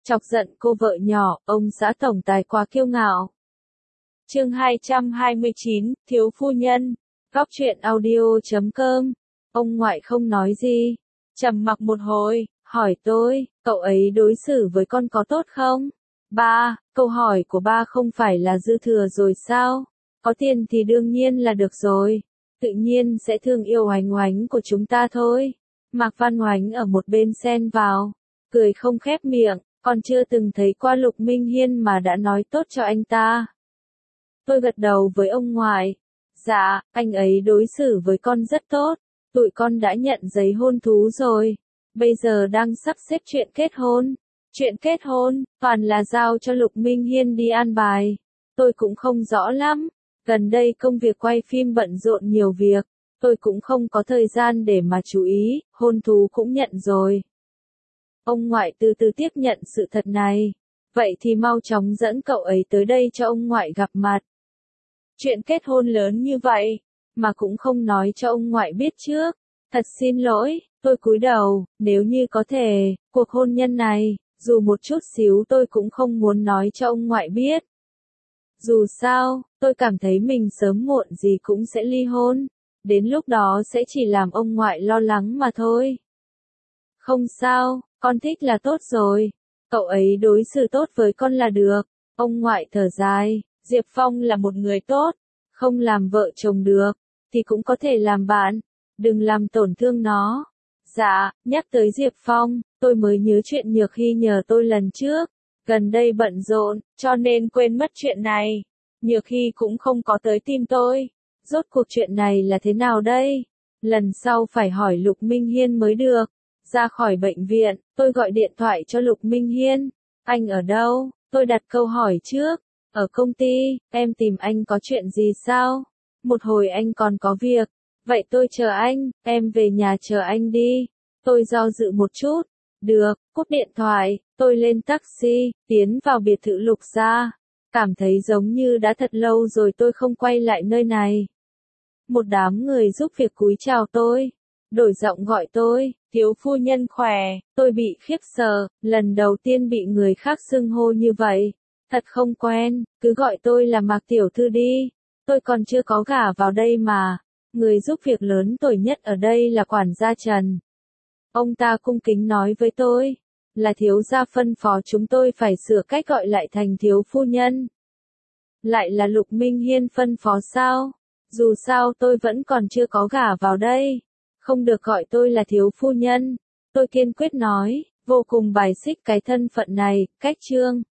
Chọc giận cô vợ nhỏ, ông xã tổng tài quá kiêu ngạo. Chương 229, Thiếu phu nhân. Góc truyện audio.com. Ông ngoại không nói gì, trầm mặc một hồi, hỏi tôi, cậu ấy đối xử với con có tốt không? Ba, câu hỏi của ba không phải là dư thừa rồi sao? Có tiền thì đương nhiên là được rồi. Tự nhiên sẽ thương yêu Oánh Oánh của chúng ta thôi. Mạc Văn Oánh ở một bên xen vào, cười không khép miệng, con chưa từng thấy qua Lục Minh Hiên mà đã nói tốt cho anh ta. Tôi gật đầu với ông ngoại. Dạ, anh ấy đối xử với con rất tốt. Tụi con đã nhận giấy hôn thú rồi. Bây giờ đang sắp xếp chuyện kết hôn. Chuyện kết hôn, toàn là giao cho Lục Minh Hiên đi an bài. Tôi cũng không rõ lắm. Gần đây công việc quay phim bận rộn nhiều việc. Tôi cũng không có thời gian để mà chú ý, hôn thú cũng nhận rồi. Ông ngoại từ từ tiếp nhận sự thật này. Vậy thì mau chóng dẫn cậu ấy tới đây cho ông ngoại gặp mặt. Chuyện kết hôn lớn như vậy, mà cũng không nói cho ông ngoại biết trước. Thật xin lỗi, tôi cúi đầu, nếu như có thể, cuộc hôn nhân này, dù một chút xíu tôi cũng không muốn nói cho ông ngoại biết. Dù sao, tôi cảm thấy mình sớm muộn gì cũng sẽ ly hôn. Đến lúc đó sẽ chỉ làm ông ngoại lo lắng mà thôi. Không sao, con thích là tốt rồi. Cậu ấy đối xử tốt với con là được. Ông ngoại thở dài, Diệp Phong là một người tốt. Không làm vợ chồng được, thì cũng có thể làm bạn. Đừng làm tổn thương nó. Dạ, nhắc tới Diệp Phong, tôi mới nhớ chuyện Nhược Hy nhờ tôi lần trước. Gần đây bận rộn, cho nên quên mất chuyện này. Nhược Hy cũng không có tới tìm tôi. Rốt cuộc chuyện này là thế nào đây? Lần sau phải hỏi Lục Minh Hiên mới được. Ra khỏi bệnh viện, tôi gọi điện thoại cho Lục Minh Hiên. Anh ở đâu? Tôi đặt câu hỏi trước. Ở công ty, em tìm anh có chuyện gì sao? Một hồi anh còn có việc. Vậy tôi chờ anh, em về nhà chờ anh đi. Tôi do dự một chút. Được, cúp điện thoại, tôi lên taxi, tiến vào biệt thự Lục gia. Cảm thấy giống như đã thật lâu rồi tôi không quay lại nơi này. Một đám người giúp việc cúi chào tôi. Đổi giọng gọi tôi, thiếu phu nhân khỏe, tôi bị khiếp sợ, lần đầu tiên bị người khác xưng hô như vậy. Thật không quen, cứ gọi tôi là Mạc tiểu thư đi. Tôi còn chưa có gả vào đây mà. Người giúp việc lớn tuổi nhất ở đây là quản gia Trần. Ông ta cung kính nói với tôi, là thiếu gia phân phó chúng tôi phải sửa cách gọi lại thành thiếu phu nhân. Lại là Lục Minh Hiên phân phó sao? Dù sao tôi vẫn còn chưa có gả vào đây. Không được gọi tôi là thiếu phu nhân. Tôi kiên quyết nói, vô cùng bài xích cái thân phận này, cách chương.